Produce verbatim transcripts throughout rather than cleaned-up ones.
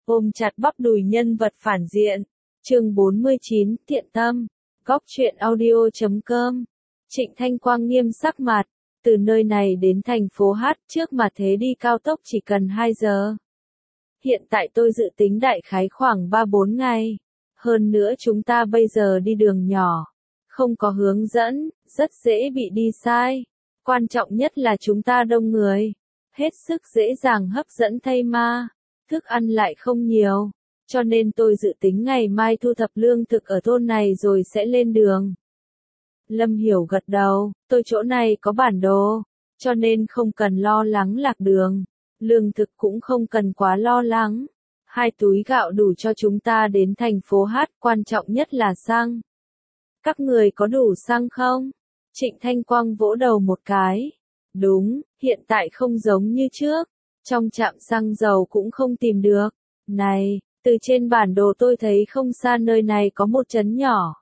Ôm chặt bắp đùi nhân vật phản diện. Chương bốn mươi chín, Thiện Tâm. Góc truyện audio chấm com. Trịnh Thanh Quang nghiêm sắc mặt. Từ nơi này đến thành phố H trước mà thế đi cao tốc chỉ cần hai giờ. Hiện tại tôi dự tính đại khái khoảng ba bốn ngày. Hơn nữa chúng ta bây giờ đi đường nhỏ. Không có hướng dẫn, rất dễ bị đi sai. Quan trọng nhất là chúng ta đông người. Hết sức dễ dàng hấp dẫn thây ma. Thức ăn lại không nhiều. Cho nên tôi dự tính ngày mai thu thập lương thực ở thôn này rồi sẽ lên đường. Lâm Hiểu gật đầu, tôi chỗ này có bản đồ, cho nên không cần lo lắng lạc đường. Lương thực cũng không cần quá lo lắng. Hai túi gạo đủ cho chúng ta đến thành phố H, quan trọng nhất là xăng. Các người có đủ xăng không? Trịnh Thanh Quang vỗ đầu một cái. Đúng, hiện tại không giống như trước. Trong trạm xăng dầu cũng không tìm được. Này, từ trên bản đồ tôi thấy không xa nơi này có một trấn nhỏ.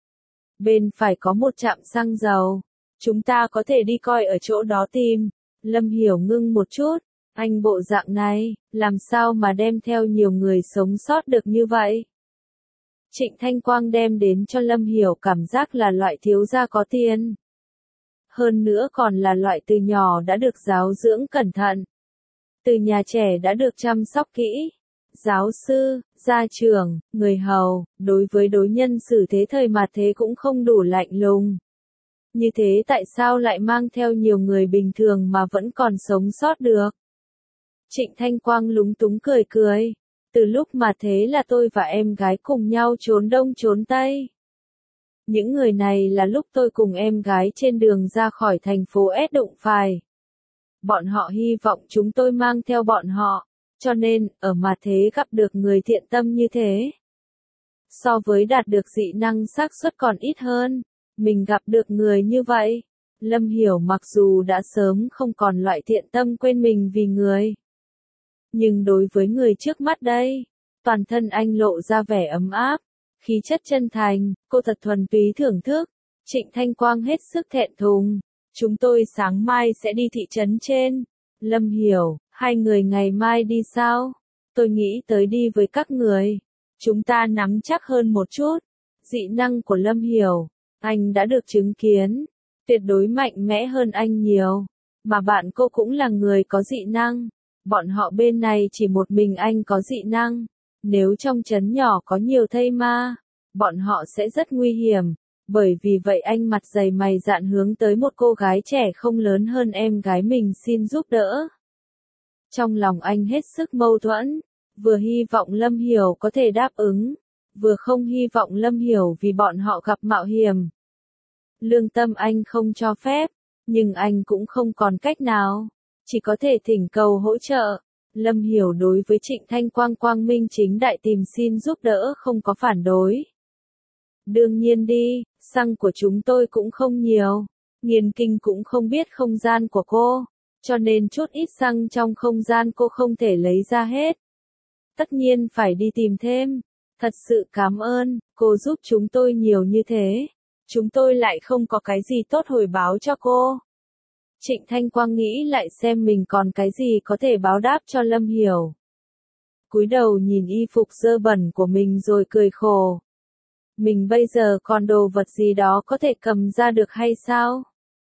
Bên phải có một trạm xăng dầu. Chúng ta có thể đi coi ở chỗ đó tìm. Lâm Hiểu ngưng một chút. Anh bộ dạng này, làm sao mà đem theo nhiều người sống sót được như vậy? Trịnh Thanh Quang đem đến cho Lâm Hiểu cảm giác là loại thiếu gia có tiền. Hơn nữa còn là loại từ nhỏ đã được giáo dưỡng cẩn thận. Từ nhà trẻ đã được chăm sóc kỹ. Giáo sư, gia trưởng, người hầu, đối với đối nhân xử thế thời mà thế cũng không đủ lạnh lùng. Như thế tại sao lại mang theo nhiều người bình thường mà vẫn còn sống sót được? Trịnh Thanh Quang lúng túng cười cười. Từ lúc mà thế là tôi và em gái cùng nhau trốn đông trốn tây. Những người này là lúc tôi cùng em gái trên đường ra khỏi thành phố S đụng phải. Bọn họ hy vọng chúng tôi mang theo bọn họ, cho nên, ở mà thế gặp được người thiện tâm như thế. So với đạt được dị năng xác suất còn ít hơn, mình gặp được người như vậy. Lâm Hiểu mặc dù đã sớm không còn loại thiện tâm quên mình vì người. Nhưng đối với người trước mắt đây, toàn thân anh lộ ra vẻ ấm áp, khí chất chân thành, cô thật thuần túy thưởng thức. Trịnh Thanh Quang hết sức thẹn thùng. Chúng tôi sáng mai sẽ đi thị trấn trên. Lâm Hiểu, hai người ngày mai đi sao? Tôi nghĩ tới đi với các người. Chúng ta nắm chắc hơn một chút. Dị năng của Lâm Hiểu, anh đã được chứng kiến. Tuyệt đối mạnh mẽ hơn anh nhiều. Mà bạn cô cũng là người có dị năng. Bọn họ bên này chỉ một mình anh có dị năng. Nếu trong trấn nhỏ có nhiều thây ma, bọn họ sẽ rất nguy hiểm. Bởi vì vậy anh mặt dày mày dạn hướng tới một cô gái trẻ không lớn hơn em gái mình xin giúp đỡ. Trong lòng anh hết sức mâu thuẫn, vừa hy vọng Lâm Hiểu có thể đáp ứng, vừa không hy vọng Lâm Hiểu vì bọn họ gặp mạo hiểm. Lương tâm anh không cho phép, nhưng anh cũng không còn cách nào, chỉ có thể thỉnh cầu hỗ trợ. Lâm Hiểu đối với Trịnh Thanh Quang quang minh chính đại tìm xin giúp đỡ không có phản đối. Đương nhiên đi, xăng của chúng tôi cũng không nhiều. Nghiên Kinh cũng không biết không gian của cô, cho nên chút ít xăng trong không gian cô không thể lấy ra hết. Tất nhiên phải đi tìm thêm. Thật sự cảm ơn, cô giúp chúng tôi nhiều như thế. Chúng tôi lại không có cái gì tốt hồi báo cho cô. Trịnh Thanh Quang nghĩ lại xem mình còn cái gì có thể báo đáp cho Lâm Hiểu. Cúi đầu nhìn y phục dơ bẩn của mình rồi cười khổ. Mình bây giờ còn đồ vật gì đó có thể cầm ra được hay sao?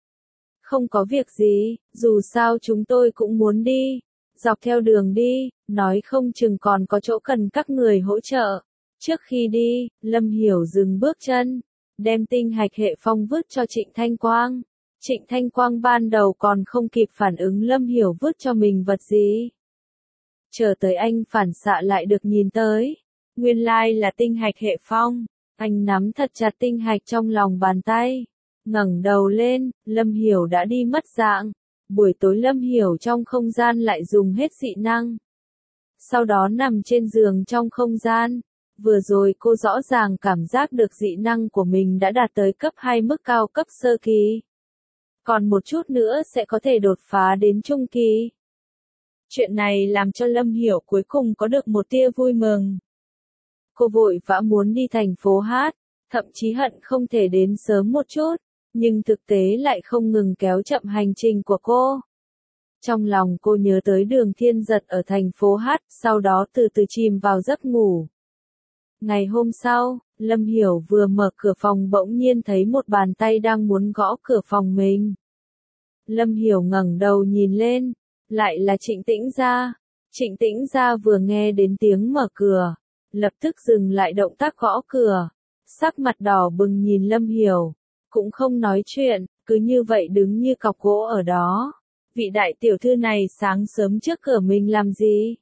Không có việc gì, dù sao chúng tôi cũng muốn đi. Dọc theo đường đi, nói không chừng còn có chỗ cần các người hỗ trợ. Trước khi đi, Lâm Hiểu dừng bước chân, đem tinh hạch hệ phong vứt cho Trịnh Thanh Quang. Trịnh Thanh Quang ban đầu còn không kịp phản ứng Lâm Hiểu vứt cho mình vật gì. Chờ tới anh phản xạ lại được nhìn tới. Nguyên lai là tinh hạch hệ phong. Anh nắm thật chặt tinh hạch trong lòng bàn tay. Ngẩng đầu lên, Lâm Hiểu đã đi mất dạng. Buổi tối Lâm Hiểu trong không gian lại dùng hết dị năng. Sau đó nằm trên giường trong không gian. Vừa rồi cô rõ ràng cảm giác được dị năng của mình đã đạt tới cấp hai mức cao cấp sơ kỳ. Còn một chút nữa sẽ có thể đột phá đến trung kỳ. Chuyện này làm cho Lâm Hiểu cuối cùng có được một tia vui mừng. Cô vội vã muốn đi thành phố H, thậm chí hận không thể đến sớm một chút, nhưng thực tế lại không ngừng kéo chậm hành trình của cô. Trong lòng cô nhớ tới Đường Thiên Giật ở thành phố Hát, sau đó từ từ chìm vào giấc ngủ. Ngày hôm sau, Lâm Hiểu vừa mở cửa phòng bỗng nhiên thấy một bàn tay đang muốn gõ cửa phòng mình. Lâm Hiểu ngẩng đầu nhìn lên, lại là Trịnh Tĩnh Gia. Trịnh Tĩnh Gia vừa nghe đến tiếng mở cửa, lập tức dừng lại động tác gõ cửa, sắc mặt đỏ bừng nhìn Lâm Hiểu, cũng không nói chuyện, cứ như vậy đứng như cọc gỗ ở đó. Vị đại tiểu thư này sáng sớm trước cửa mình làm gì?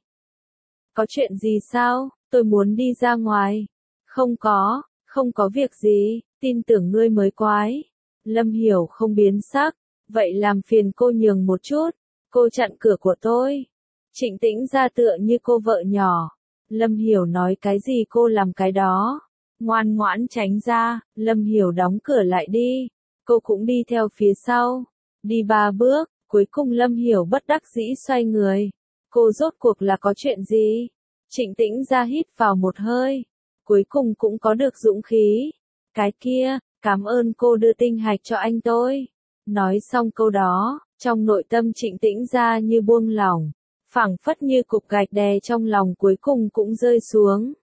Có chuyện gì sao? Tôi muốn đi ra ngoài. Không có, không có việc gì, tin tưởng ngươi mới quái. Lâm Hiểu không biến sắc, vậy làm phiền cô nhường một chút, cô chặn cửa của tôi. Trịnh Tĩnh Gia tựa như cô vợ nhỏ. Lâm Hiểu nói cái gì cô làm cái đó. Ngoan ngoãn tránh ra, Lâm Hiểu đóng cửa lại đi. Cô cũng đi theo phía sau. Đi ba bước, cuối cùng Lâm Hiểu bất đắc dĩ xoay người. Cô rốt cuộc là có chuyện gì? Trịnh Tĩnh Gia hít vào một hơi. Cuối cùng cũng có được dũng khí. Cái kia, cảm ơn cô đưa tinh hạch cho anh tôi. Nói xong câu đó, trong nội tâm Trịnh Tĩnh Gia như buông lỏng. Phảng phất như cục gạch đè trong lòng cuối cùng cũng rơi xuống.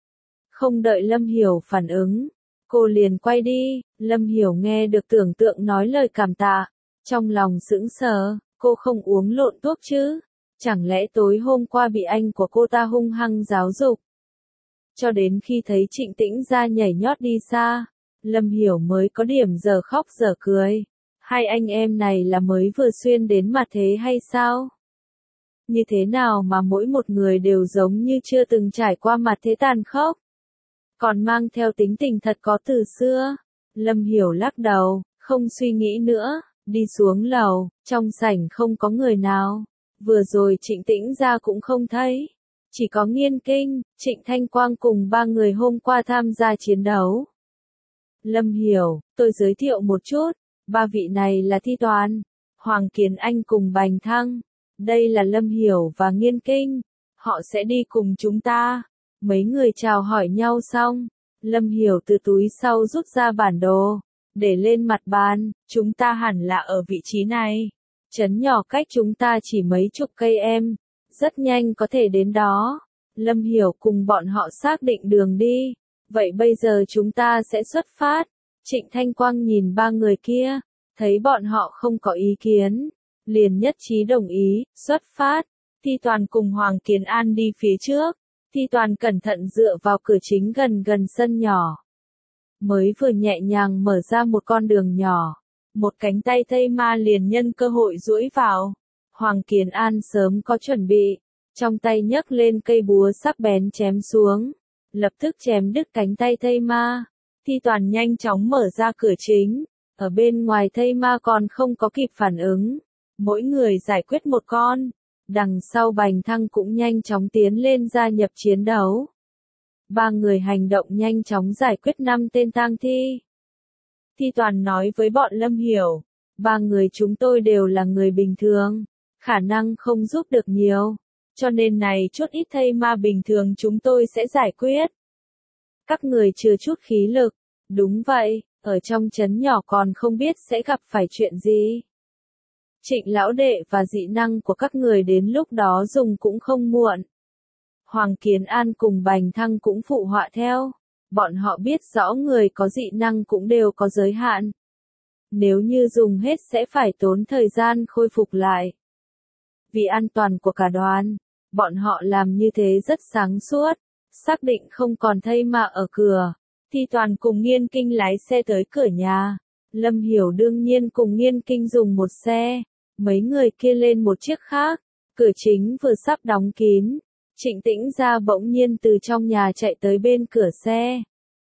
Không đợi Lâm Hiểu phản ứng, cô liền quay đi. Lâm Hiểu nghe được tưởng tượng nói lời cảm tạ, trong lòng sững sờ, cô không uống lộn thuốc chứ? Chẳng lẽ tối hôm qua bị anh của cô ta hung hăng giáo dục? Cho đến khi thấy Trịnh Tĩnh Gia nhảy nhót đi xa, Lâm Hiểu mới có điểm giờ khóc giờ cười. Hai anh em này là mới vừa xuyên đến mặt thế hay sao? Như thế nào mà mỗi một người đều giống như chưa từng trải qua mặt thế tàn khốc? Còn mang theo tính tình thật có từ xưa. Lâm Hiểu lắc đầu, không suy nghĩ nữa, đi xuống lầu, trong sảnh không có người nào. Vừa rồi Trịnh Tĩnh Gia cũng không thấy. Chỉ có Nghiên Kinh, Trịnh Thanh Quang cùng ba người hôm qua tham gia chiến đấu. Lâm Hiểu, tôi giới thiệu một chút, ba vị này là Thi Toàn, Hoàng Kiến Anh cùng Bành Thăng. Đây là Lâm Hiểu và Nghiên Kinh, họ sẽ đi cùng chúng ta. Mấy người chào hỏi nhau xong, Lâm Hiểu từ túi sau rút ra bản đồ, để lên mặt bàn, chúng ta hẳn là ở vị trí này. Trấn nhỏ cách chúng ta chỉ mấy chục cây em, rất nhanh có thể đến đó. Lâm Hiểu cùng bọn họ xác định đường đi, vậy bây giờ chúng ta sẽ xuất phát. Trịnh Thanh Quang nhìn ba người kia, thấy bọn họ không có ý kiến, liền nhất trí đồng ý, xuất phát. Thi Toàn cùng Hoàng Kiến An đi phía trước, Thi Toàn cẩn thận dựa vào cửa chính gần gần sân nhỏ. Mới vừa nhẹ nhàng mở ra một con đường nhỏ, một cánh tay Tây Ma liền nhân cơ hội duỗi vào. Hoàng Kiến An sớm có chuẩn bị, trong tay nhấc lên cây búa sắc bén chém xuống, lập tức chém đứt cánh tay Tây Ma. Thi Toàn nhanh chóng mở ra cửa chính, ở bên ngoài Tây Ma còn không có kịp phản ứng. Mỗi người giải quyết một con, đằng sau Bành Thăng cũng nhanh chóng tiến lên gia nhập chiến đấu. Ba người hành động nhanh chóng giải quyết năm tên tang thi. Thi Toàn nói với bọn Lâm Hiểu, ba người chúng tôi đều là người bình thường, khả năng không giúp được nhiều, cho nên này chút ít thây ma bình thường chúng tôi sẽ giải quyết. Các người chừa chút khí lực, đúng vậy, ở trong trấn nhỏ còn không biết sẽ gặp phải chuyện gì. Trịnh lão đệ và dị năng của các người đến lúc đó dùng cũng không muộn. Hoàng Kiến An cùng Bành Thăng cũng phụ họa theo. Bọn họ biết rõ người có dị năng cũng đều có giới hạn. Nếu như dùng hết sẽ phải tốn thời gian khôi phục lại. Vì an toàn của cả đoàn, bọn họ làm như thế rất sáng suốt, xác định không còn thây ma ở cửa. Thi Toàn cùng Nghiên Kinh lái xe tới cửa nhà. Lâm Hiểu đương nhiên cùng Nghiên Kinh dùng một xe, mấy người kia lên một chiếc khác. Cửa chính vừa sắp đóng kín, Trịnh Tĩnh Gia bỗng nhiên từ trong nhà chạy tới bên cửa xe.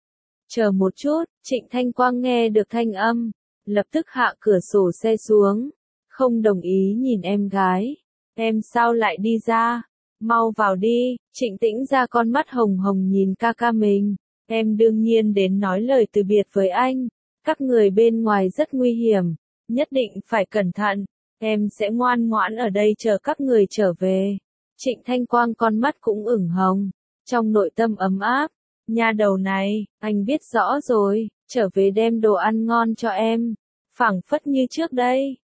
Chờ một chút, Trịnh Thanh Quang nghe được thanh âm, lập tức hạ cửa sổ xe xuống, không đồng ý nhìn em gái. Em sao lại đi ra? Mau vào đi. Trịnh Tĩnh Gia con mắt hồng hồng nhìn ca ca mình. Em đương nhiên đến nói lời từ biệt với anh. Các người bên ngoài rất nguy hiểm, nhất định phải cẩn thận. Em sẽ ngoan ngoãn ở đây chờ các người trở về. Trịnh Thanh Quang con mắt cũng ửng hồng, trong nội tâm ấm áp. Nha đầu này, anh biết rõ rồi, trở về đem đồ ăn ngon cho em. Phảng phất như trước đây.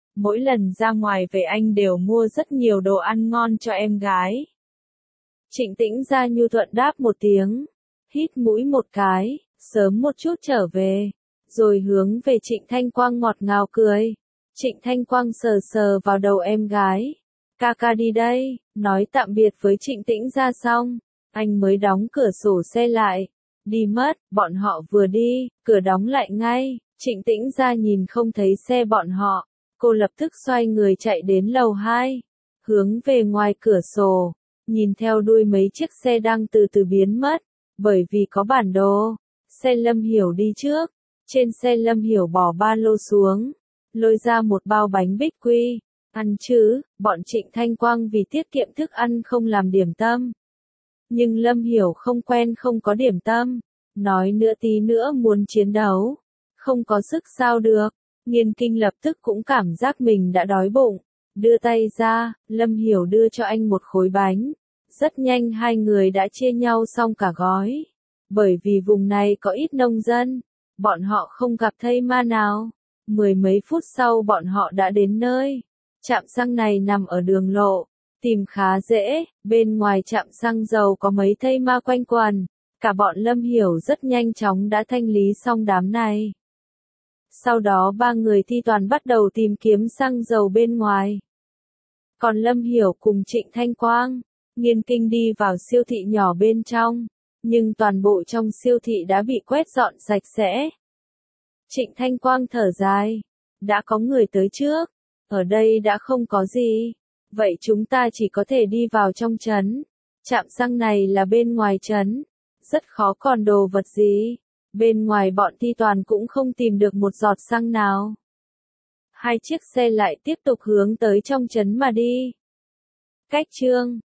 mỗi lần ra ngoài về anh đều mua rất nhiều đồ ăn ngon cho em gái. Trịnh Tĩnh Gia nhu thuận đáp một tiếng, hít mũi một cái, sớm một chút trở về, rồi hướng về Trịnh Thanh Quang ngọt ngào cười. Trịnh Thanh Quang sờ sờ vào đầu em gái. Ca ca đi đây, nói tạm biệt với Trịnh Tĩnh Gia xong, anh mới đóng cửa sổ xe lại. Đi mất, bọn họ vừa đi, cửa đóng lại ngay, Trịnh Tĩnh Gia nhìn không thấy xe bọn họ, cô lập tức xoay người chạy đến lầu hai, hướng về ngoài cửa sổ, nhìn theo đuôi mấy chiếc xe đang từ từ biến mất, bởi vì có bản đồ, xe Lâm Hiểu đi trước, trên xe Lâm Hiểu bỏ ba lô xuống, lôi ra một bao bánh bích quy, ăn chứ, bọn Trịnh Thanh Quang vì tiết kiệm thức ăn không làm điểm tâm. Nhưng Lâm Hiểu không quen không có điểm tâm, nói nữa tí nữa muốn chiến đấu, không có sức sao được, Nghiên Kinh lập tức cũng cảm giác mình đã đói bụng, đưa tay ra, Lâm Hiểu đưa cho anh một khối bánh, rất nhanh hai người đã chia nhau xong cả gói, bởi vì vùng này có ít nông dân, bọn họ không gặp thây ma nào, mười mấy phút sau bọn họ đã đến nơi, trạm xăng này nằm ở đường lộ. Tìm khá dễ, bên ngoài trạm xăng dầu có mấy thây ma quanh quần, cả bọn Lâm Hiểu rất nhanh chóng đã thanh lý xong đám này. Sau đó ba người thi toàn bắt đầu tìm kiếm xăng dầu bên ngoài. Còn Lâm Hiểu cùng Trịnh Thanh Quang, Nghiên Kinh đi vào siêu thị nhỏ bên trong, nhưng toàn bộ trong siêu thị đã bị quét dọn sạch sẽ. Trịnh Thanh Quang thở dài, đã có người tới trước, ở đây đã không có gì. Vậy chúng ta chỉ có thể đi vào trong trấn. Trạm xăng này là bên ngoài trấn. Rất khó còn đồ vật gì. Bên ngoài bọn Thi Toàn cũng không tìm được một giọt xăng nào. Hai chiếc xe lại tiếp tục hướng tới trong trấn mà đi. Cách chương